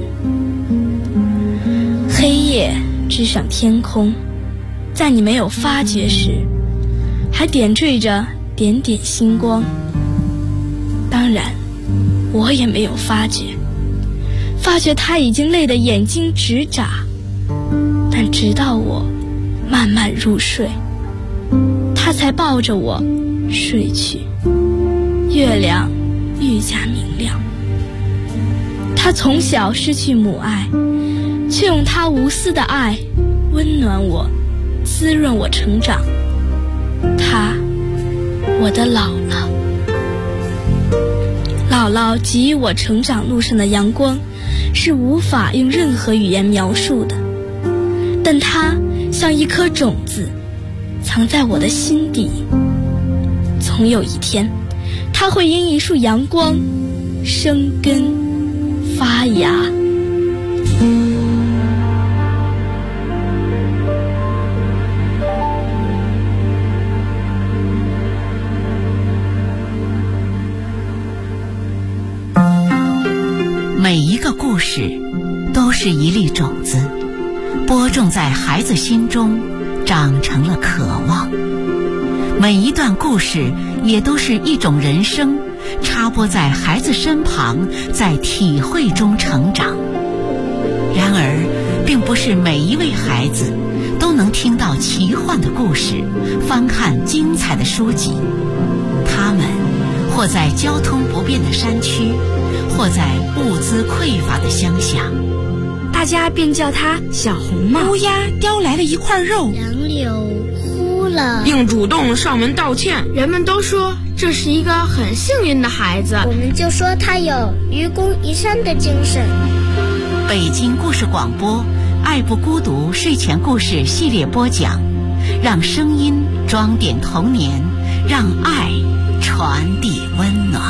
Speaker 10: 黑夜之上天空，在你没有发觉时，还点缀着点点星光。当然我也没有发觉他已经累得眼睛直眨。但直到我慢慢入睡，他才抱着我睡去。月亮愈加明亮。他从小失去母爱，却用他无私的爱温暖我，滋润我成长。她，我的姥姥。姥姥给予我成长路上的阳光，是无法用任何语言描述的，但它像一颗种子，藏在我的心底。总有一天，它会因一束阳光生根发芽。
Speaker 9: 每一个故事都是一粒种子，播种在孩子心中，长成了渴望。每一段故事也都是一种人生，插播在孩子身旁，在体会中成长。然而，并不是每一位孩子都能听到奇幻的故事，翻看精彩的书籍。他们或在交通不便的山区，或在物资匮乏的乡下，
Speaker 11: 大家便叫他小红帽。
Speaker 18: 乌鸦叼来了一块肉，
Speaker 19: 杨柳哭了，
Speaker 18: 并主动上门道歉。
Speaker 10: 人们都说这是一个很幸运的孩子，
Speaker 19: 我们就说他有愚公移山的精神。
Speaker 9: 北京故事广播爱不孤独睡前故事系列播讲，让声音装点童年，让爱传递温暖。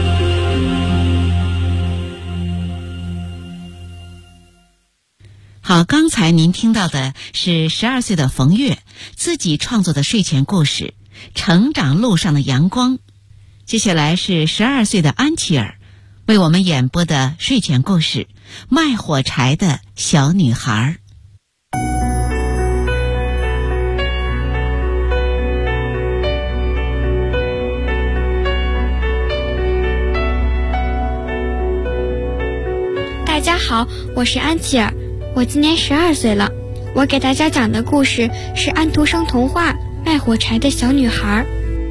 Speaker 9: 好， 好，刚才您听到的是12岁的冯月自己创作的睡前故事《成长路上的阳光》。接下来是12岁的安琪儿为我们演播的睡前故事《卖火柴的小女孩》。
Speaker 10: 大家好，我是安琪儿，我今年12岁了。我给大家讲的故事是安徒生童话《卖火柴的小女孩》。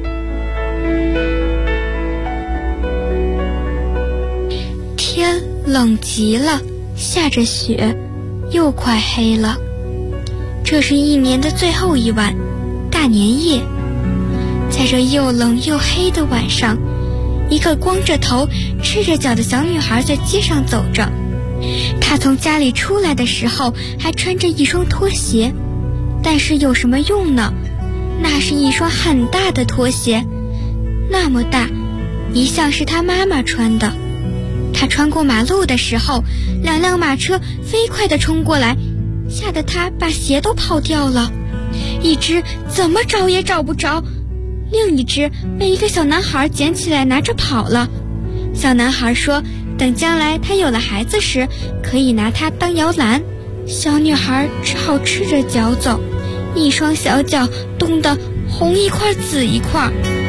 Speaker 10: 天冷极了，下着雪，又快黑了。这是一年的最后一晚，大年夜。在这又冷又黑的晚上，一个光着头、赤着脚的小女孩在街上走着。她从家里出来的时候还穿着一双拖鞋，但是有什么用呢？那是一双很大的拖鞋，那么大，一向是她妈妈穿的。她穿过马路的时候，2辆马车飞快地冲过来，吓得她把鞋都跑掉了。一只怎么找也找不着，另一只被一个小男孩捡起来拿着跑了。小男孩说等将来他有了孩子时，可以拿它当摇篮。小女孩只好赤着脚走，一双小脚冻得红一块紫一块。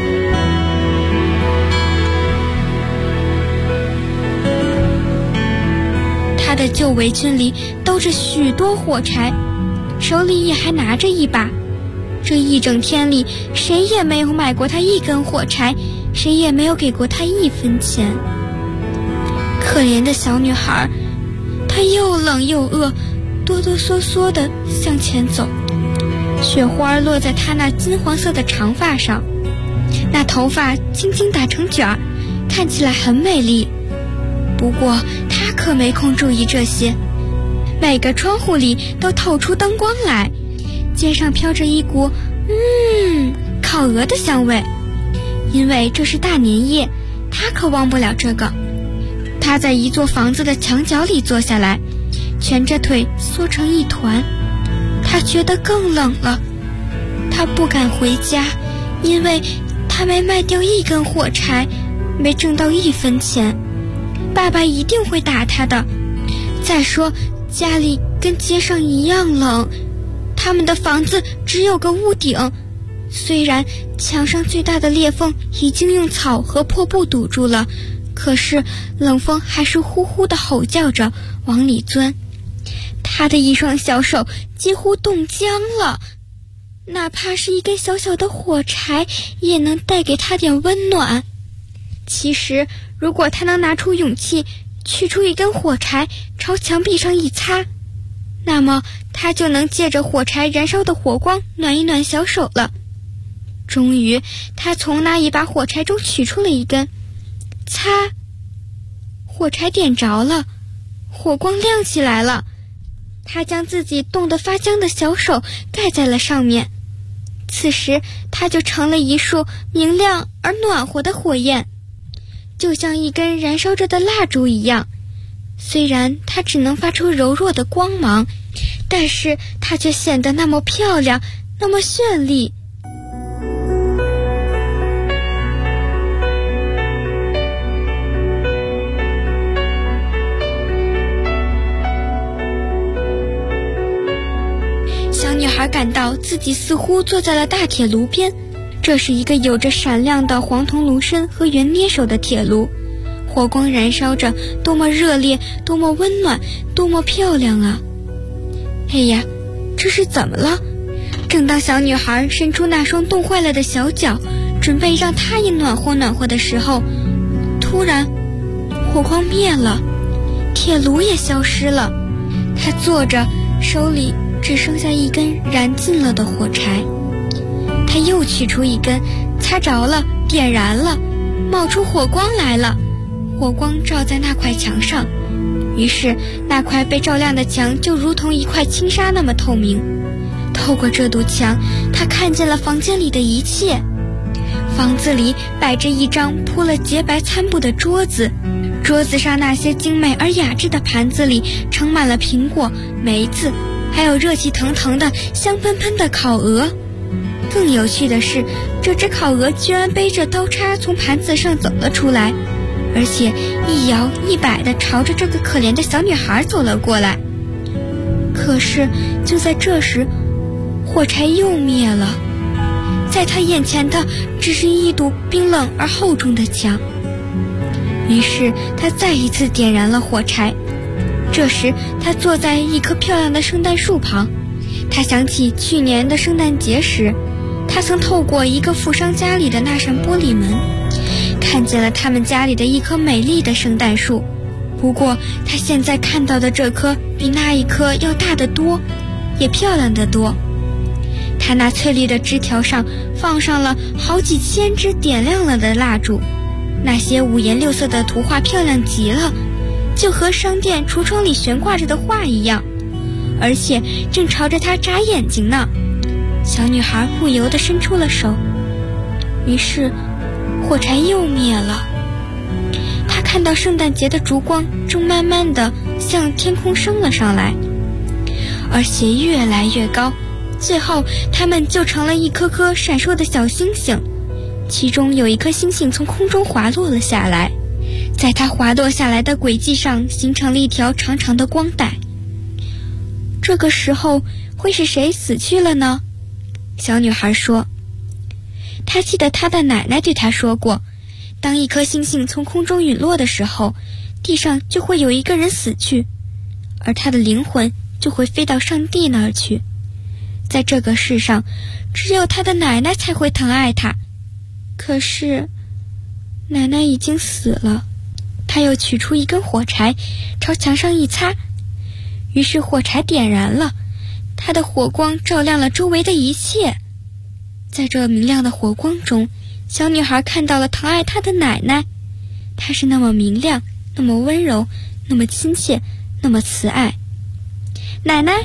Speaker 10: 她的旧围裙里兜着许多火柴，手里也还拿着一把。这一整天里，谁也没有买过她一根火柴，谁也没有给过她1分钱。可怜的小女孩，她又冷又饿，哆哆嗦嗦地向前走。雪花落在她那金黄色的长发上，那头发轻轻打成卷儿，看起来很美丽。不过她可没空注意这些，每个窗户里都透出灯光来，街上飘着一股烤鹅的香味。因为这是大年夜，她可忘不了这个。她在一座房子的墙角里坐下来，蜷着腿缩成一团。她觉得更冷了，她不敢回家，因为她没卖掉1根火柴，没挣到1分钱。爸爸一定会打她的。再说家里跟街上一样冷，他们的房子只有个屋顶，虽然墙上最大的裂缝已经用草和破布堵住了，可是冷风还是呼呼地吼叫着往里钻。他的一双小手几乎冻僵了，哪怕是一根小小的火柴也能带给他点温暖。其实如果他能拿出勇气取出一根火柴朝墙壁上一擦，那么他就能借着火柴燃烧的火光暖一暖小手了。终于他从那一把火柴中取出了一根，擦，火柴点着了，火光亮起来了。他将自己冻得发僵的小手盖在了上面，此时他就成了一束明亮而暖和的火焰，就像一根燃烧着的蜡烛一样。虽然它只能发出柔弱的光芒，但是它却显得那么漂亮，那么绚丽。小女孩感到自己似乎坐在了大铁炉边，这是一个有着闪亮的黄铜炉身和圆捏手的铁炉，火光燃烧着，多么热烈，多么温暖，多么漂亮啊！哎呀，这是怎么了？正当小女孩伸出那双冻坏了的小脚，准备让她也暖和暖和的时候，突然火光灭了，铁炉也消失了。她坐着，手里只剩下一根燃尽了的火柴。她又取出一根，擦着了，点燃了，冒出火光来了。火光照在那块墙上，于是那块被照亮的墙就如同一块轻纱那么透明。透过这堵墙，他看见了房间里的一切。房子里摆着一张铺了洁白餐布的桌子， 桌子上那些精美而雅致的盘子里盛满了苹果、梅子，还有热气腾腾的香喷喷的烤鹅。更有趣的是，这只烤鹅居然背着刀叉从盘子上走了出来，而且一摇一摆地朝着这个可怜的小女孩走了过来。可是就在这时，火柴又灭了，在他眼前的只是一堵冰冷而厚重的墙。于是他再一次点燃了火柴。这时他坐在一棵漂亮的圣诞树旁，他想起去年的圣诞节时，他曾透过一个富商家里的那扇玻璃门，看见了他们家里的一棵美丽的圣诞树。不过他现在看到的这棵比那一棵要大得多，也漂亮得多。他那翠绿的枝条上放上了好几千支点亮了的蜡烛，那些五颜六色的图画漂亮极了，就和商店橱窗里悬挂着的画一样，而且正朝着他眨眼睛呢。小女孩不由地伸出了手，于是火柴又灭了。她看到圣诞节的烛光正慢慢地向天空升了上来，而且越来越高，最后它们就成了一颗颗闪烁的小星星。其中有一颗星星从空中滑落了下来，在它滑落下来的轨迹上形成了一条长长的光带。这个时候会是谁死去了呢？小女孩说，她记得她的奶奶对她说过，当一颗星星从空中陨落的时候，地上就会有一个人死去，而他的灵魂就会飞到上帝那儿去。在这个世上，只有她的奶奶才会疼爱她。可是奶奶已经死了。她又取出一根火柴，朝墙上一擦，于是火柴点燃了，它的火光照亮了周围的一切。在这明亮的火光中，小女孩看到了疼爱她的奶奶，她是那么明亮，那么温柔，那么亲切，那么慈爱。奶奶！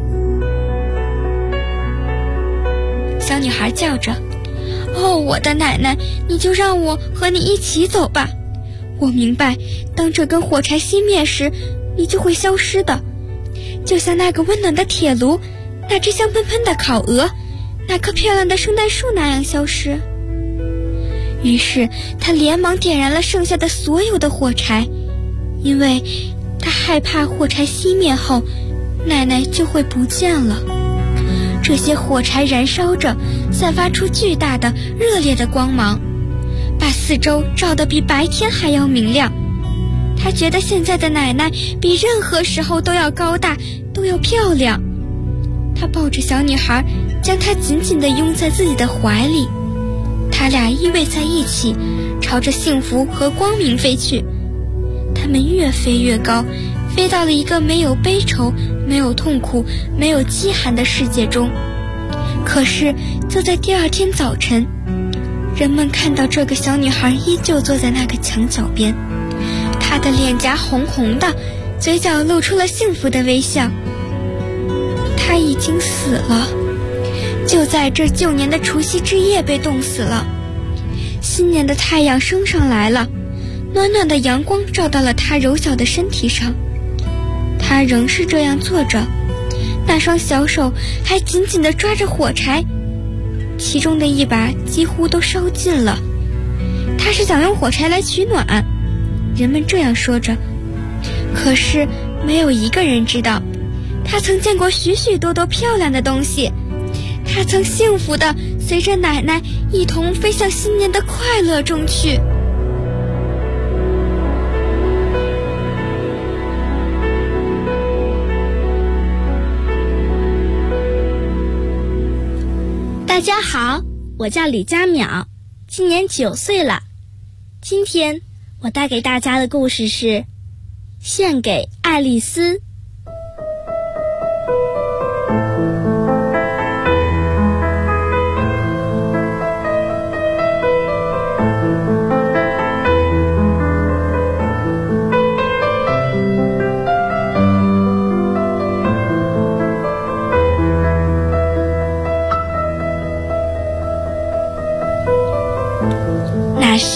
Speaker 10: 小女孩叫着，哦，我的奶奶，你就让我和你一起走吧。我明白，当这根火柴熄灭时，你就会消失的，就像那个温暖的铁炉，那只香喷喷的烤鹅，那棵漂亮的圣诞树那样消失。于是他连忙点燃了剩下的所有的火柴，因为他害怕火柴熄灭后，奶奶就会不见了。这些火柴燃烧着，散发出巨大的热烈的光芒，把四周照得比白天还要明亮。他觉得现在的奶奶比任何时候都要高大，都要漂亮。他抱着小女孩，将她紧紧地拥在自己的怀里。他俩依偎在一起，朝着幸福和光明飞去。他们越飞越高，飞到了一个没有悲愁、没有痛苦、没有饥寒的世界中。可是就在第二天早晨，人们看到这个小女孩依旧坐在那个墙角边，她的脸颊红红的，嘴角露出了幸福的微笑。她已经死了，就在这旧年的除夕之夜被冻死了。新年的太阳升上来了，暖暖的阳光照到了她柔小的身体上。她仍是这样坐着，那双小手还紧紧地抓着火柴，其中的一把几乎都烧尽了。她是想用火柴来取暖，人们这样说着。可是没有一个人知道，她曾见过许许多多漂亮的东西，她曾幸福地随着奶奶一同飞向新年的快乐中去。
Speaker 20: 大家好，我叫李佳淼，今年9岁了。今天我带给大家的故事是《献给爱丽丝》。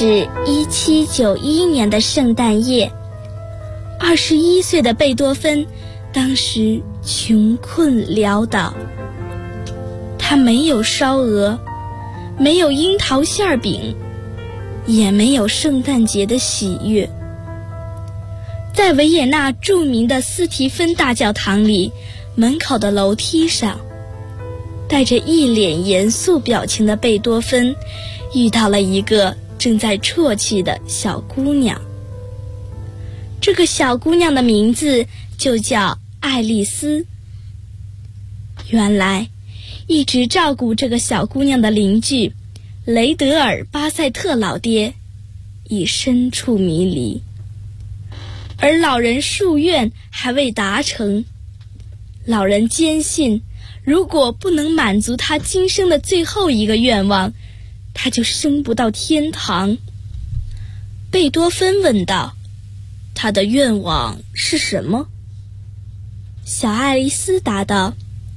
Speaker 20: 是1791年的圣诞夜，21岁的贝多芬当时穷困潦倒，他没有烧鹅，没有樱桃馅饼，也没有圣诞节的喜悦。在维也纳著名的斯提芬大教堂里，门口的楼梯上，带着一脸严肃表情的贝多芬遇到了一个正在啜泣的小姑娘。这个小姑娘的名字就叫爱丽丝。原来一直照顾这个小姑娘的邻居雷德尔·巴塞特老爹已身处迷离，而老人夙愿还未达成。老人坚信，如果不能满足他今生的最后一个愿望，他就升不到天堂。贝多芬问道：“他的愿望是什么？”小爱丽丝答道：“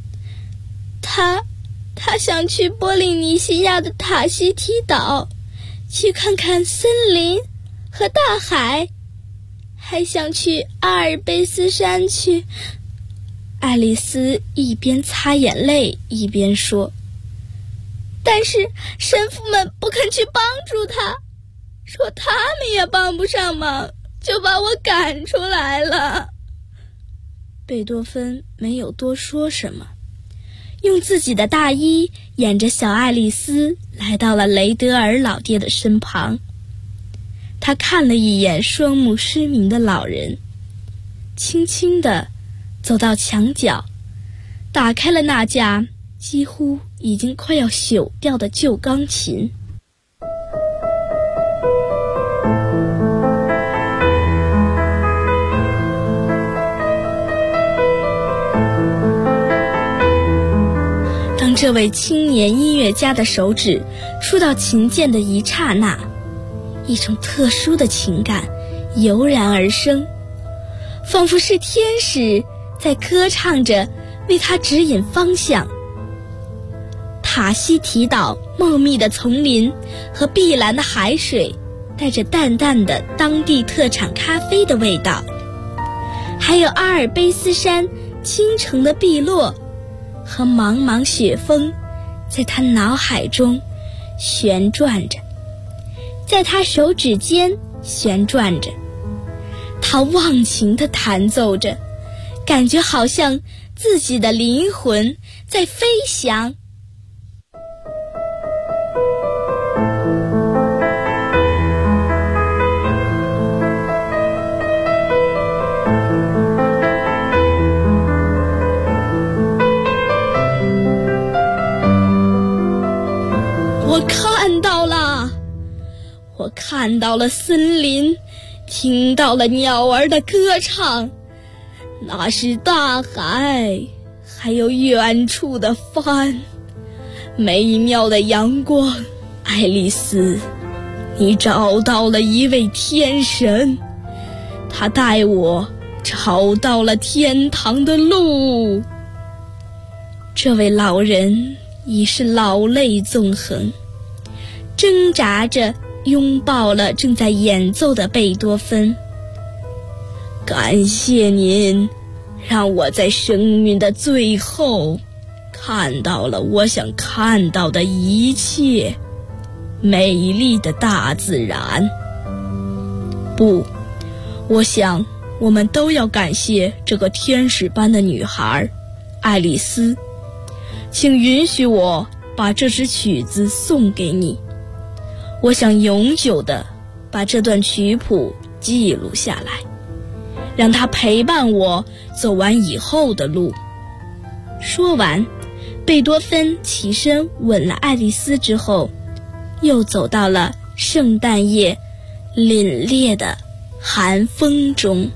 Speaker 20: 他想去波利尼西亚的塔希提岛，去看看森林和大海，还想去阿尔卑斯山去。”爱丽丝一边擦眼泪一边说：“但是神父们不肯去帮助他，说他们也帮不上忙，就把我赶出来了。”贝多芬没有多说什么，用自己的大衣掩着小爱丽丝来到了雷德尔老爹的身旁。他看了一眼双目失明的老人，轻轻地走到墙角，打开了那架几乎已经快要朽掉的旧钢琴。当这位青年音乐家的手指触到琴键的一刹那，一种特殊的情感油然而生，仿佛是天使在歌唱着，为他指引方向。塔希提岛茂密的丛林和碧蓝的海水，带着淡淡的当地特产咖啡的味道，还有阿尔卑斯山倾城的碧落和茫茫雪峰，在他脑海中旋转着，在他手指间旋转着。他忘情地弹奏着，感觉好像自己的灵魂在飞翔。我看到了森林，听到了鸟儿的歌唱，那是大海，还有远处的帆，美妙的阳光。爱丽丝，你找到了一位天神，他带我找到了天堂的路。这位老人已是老泪纵横，挣扎着拥抱了正在演奏的贝多芬。感谢您，让我在生命的最后看到了我想看到的一切，美丽的大自然。不，我想我们都要感谢这个天使般的女孩，爱丽丝。请允许我把这支曲子送给你。我想永久地把这段曲谱记录下来，让它陪伴我走完以后的路。说完，贝多芬起身吻了爱丽丝之后，又走到了圣诞夜凛冽的寒风中。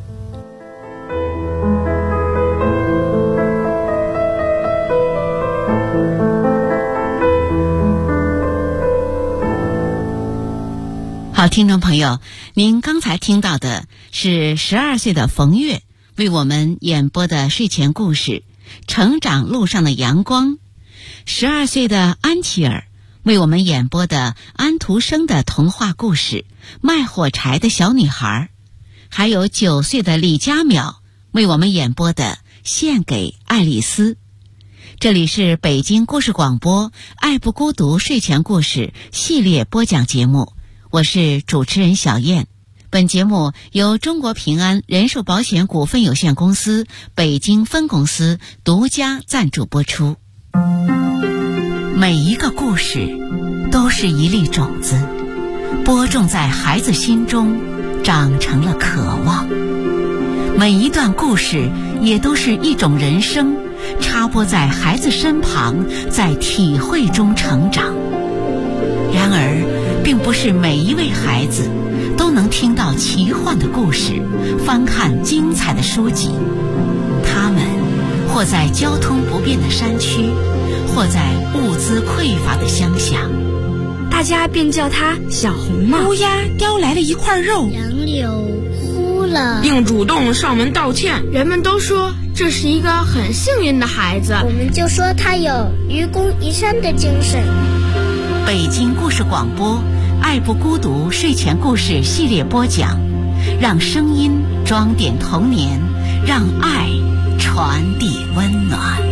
Speaker 9: 好，听众朋友，您刚才听到的是12岁的冯月为我们演播的睡前故事《成长路上的阳光》。12岁的安琪尔
Speaker 15: 为我们演播的安徒生的童话故事《卖火柴的小女孩》，还有9岁的李佳淼为我们演播的《献给爱丽丝》。这里是北京故事广播爱不孤独睡前故事系列播讲节目，我是主持人小燕。本节目由中国平安人寿保险股份有限公司北京分公司独家赞助播出。每一个故事都是一粒种子，播种在孩子心中，长成了渴望。每一段故事也都是一种人生，插播在孩子身旁，在体会中成长。然而，并不是每一位孩子都能听到奇幻的故事，翻看精彩的书籍。他们或在交通不便的山区，或在物资匮乏的乡下，
Speaker 10: 大家便叫他小红帽。
Speaker 18: 乌鸦叼来了一块肉，
Speaker 19: 杨柳哭了，
Speaker 18: 并主动上门道歉。
Speaker 10: 人们都说这是一个很幸运的孩子，
Speaker 19: 我们就说他有愚公移山的精神。
Speaker 15: 北京故事广播爱不孤独睡前故事系列播讲，让声音装点童年，让爱传递温暖。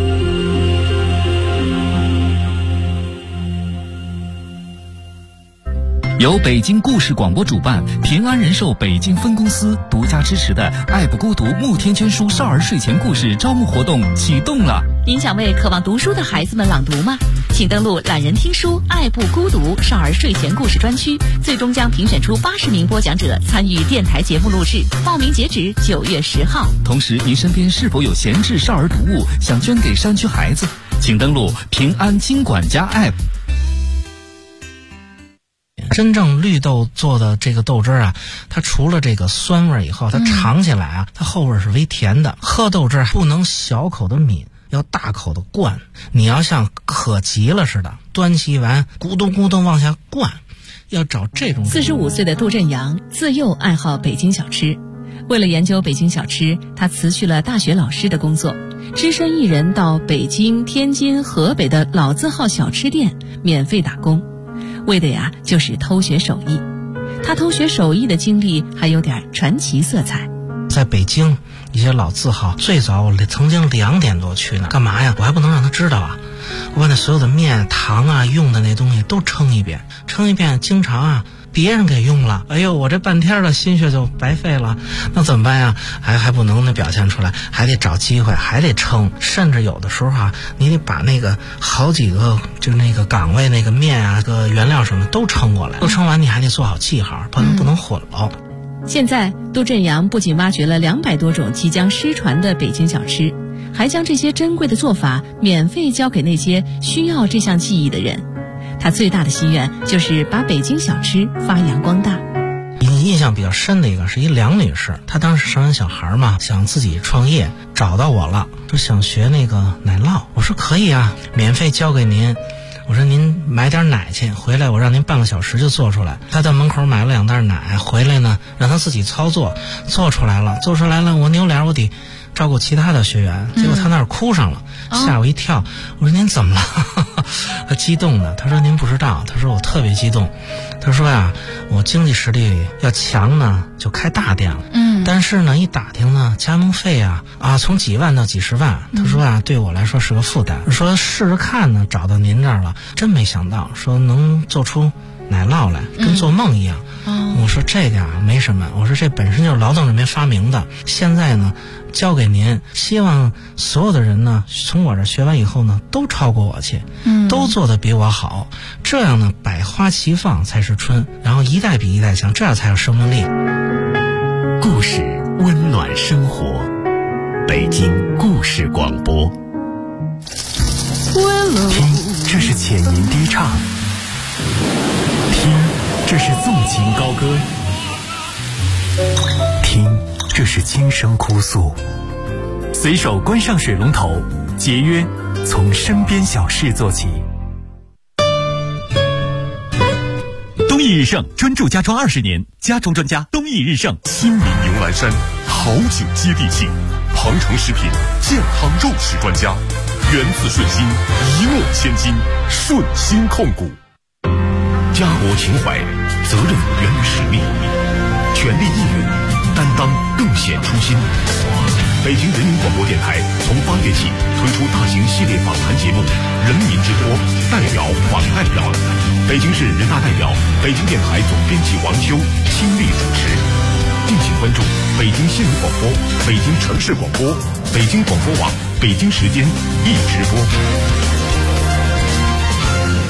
Speaker 14: 由北京故事广播主办，平安人寿北京分公司独家支持的爱不孤独慕天娟书少儿睡前故事招募活动启动了。
Speaker 15: 您想为渴望读书的孩子们朗读吗？请登录懒人听书爱不孤独少儿睡前故事专区，最终将评选出80名播讲者参与电台节目录制，报名截止9月10号。
Speaker 14: 同时，您身边是否有闲置少儿读物想捐给山区孩子？请登录平安金管家 App。
Speaker 4: 真正绿豆做的这个豆汁啊，它除了这个酸味以后，它尝起来啊，它后味是微甜的。喝豆汁不能小口的抿，要大口的灌。你要像渴急了似的，端起一碗咕咚咕咚往下灌，要找这种。
Speaker 15: 45岁的杜振阳自幼爱好北京小吃，为了研究北京小吃，他辞去了大学老师的工作，只身一人到北京、天津、河北的老字号小吃店免费打工。为的呀，就是偷学手艺。他偷学手艺的经历还有点传奇色彩。
Speaker 4: 在北京一些老字号，最早我曾经2点多去呢，干嘛呀？我还不能让他知道啊！我把那所有的面、糖啊、用的那东西都称一遍，经常啊别人给用了，哎呦，我这半天的心血就白费了，那怎么办呀？还不能那表现出来，还得找机会，还得称，甚至有的时候啊，你得把那个好几个就那个岗位那个面啊、个原料什么都称过来，都称完你还得做好记号，不能混了。
Speaker 15: 现在杜振阳不仅挖掘了200多种即将失传的北京小吃，还将这些珍贵的做法免费交给那些需要这项技艺的人。他最大的心愿就是把北京小吃发扬光大。
Speaker 4: 印象比较深的一个是一梁女士，她当时生完小孩嘛，想自己创业，找到我了，说想学那个奶酪。我说可以啊，免费交给您。我说您买点奶去，回来我让您半个小时就做出来。他到门口买了2袋奶，回来呢让他自己操作，做出来了，我扭脸我得照顾其他的学员，结果他那儿哭上了，吓我一跳。我说您怎么了？他激动的，他说您不知道，他说我特别激动。他说呀，我经济实力要强呢，就开大店了。但是呢，一打听呢，加盟费啊从几万到几十万。他说啊，对我来说是个负担。说试试看呢，找到您这儿了，真没想到，说能做出奶酪来，跟做梦一样。我说这个啊没什么，我说这本身就是劳动人民发明的，现在呢交给您，希望所有的人呢从我这学完以后呢都超过我去，都做得比我好，这样呢百花齐放才是春，然后一代比一代强，这样才有生命力。
Speaker 1: 故事温暖生活，北京故事广播。听，这是浅吟低唱；听，这是纵情高歌；听，这是轻声哭诉。随手关上水龙头，节约从身边小事做起。东益日盛专注家装20年，家装专家东益日盛。亲民迎兰山，好酒接地气。庞城食品健康肉食专家，源自顺心，一诺千金，顺心控股。 家国情怀，责任源于使命，全力以赴，担当更显初心。北京人民广播电台从8月起推出大型系列访谈节目《人民之播》，代表访代表，北京市人大代表、北京电台总编辑王修亲力主持。敬请关注北京新闻广播、北京城市广播、北京广播网北京时间一直播。